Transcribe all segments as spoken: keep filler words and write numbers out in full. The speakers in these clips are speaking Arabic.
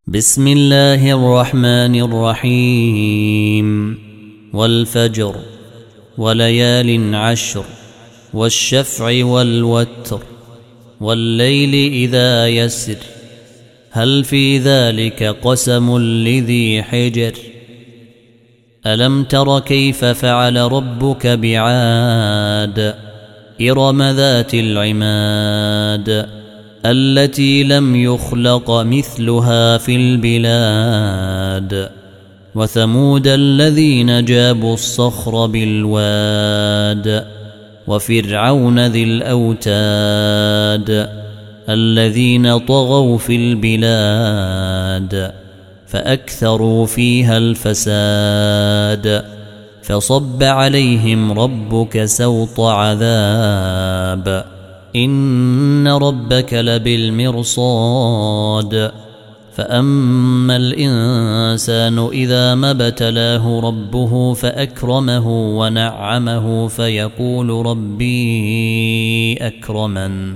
بسم الله الرحمن الرحيم والفجر وليال عشر والشفع والوتر والليل إذا يسر هل في ذلك قسم لذي حجر ألم تر كيف فعل ربك بعاد إرم ذات العماد التي لم يخلق مثلها في البلاد وثمود الذين جابوا الصخر بالواد وفرعون ذي الأوتاد الذين طغوا في البلاد فأكثروا فيها الفساد فصب عليهم ربك سوط عذاب إن ربك لبالمرصاد فأما الإنسان إذا ما ابتلاه ربه فأكرمه ونعمه فيقول ربي أكرمن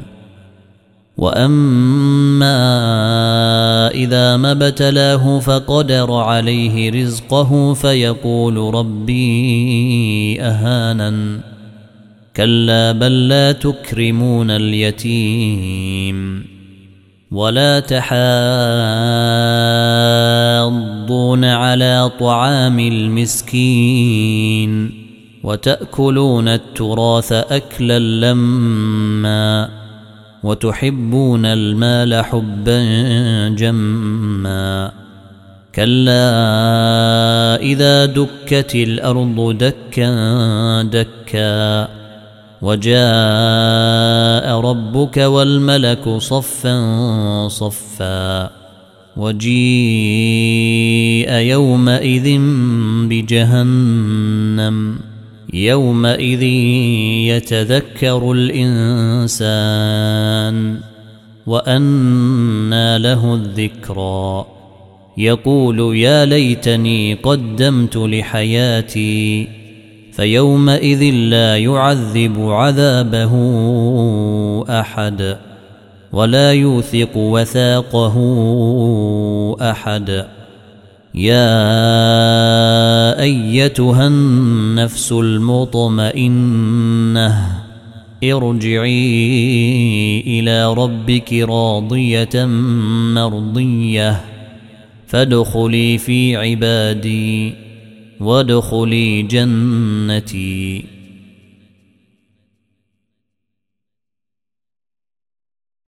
وأما إذا ما ابتلاه فقدر عليه رزقه فيقول ربي أهانن كلا بل لا تكرمون اليتيم ولا تحاضون على طعام المسكين وتأكلون التراث أكلا لما وتحبون المال حبا جما كلا إذا دكت الأرض دكا دكا وجاء ربك والملك صفا صفا وجيء يومئذ بجهنم يومئذ يتذكر الإنسان وأنى له الذكرى يقول يا ليتني قدمت لحياتي فيومئذ لا يعذب عذابه أحد ولا يوثق وثاقه أحد يا أيتها النفس المطمئنة ارجعي إلى ربك راضية مرضية فادخلي في عبادي وادخلي جنتي.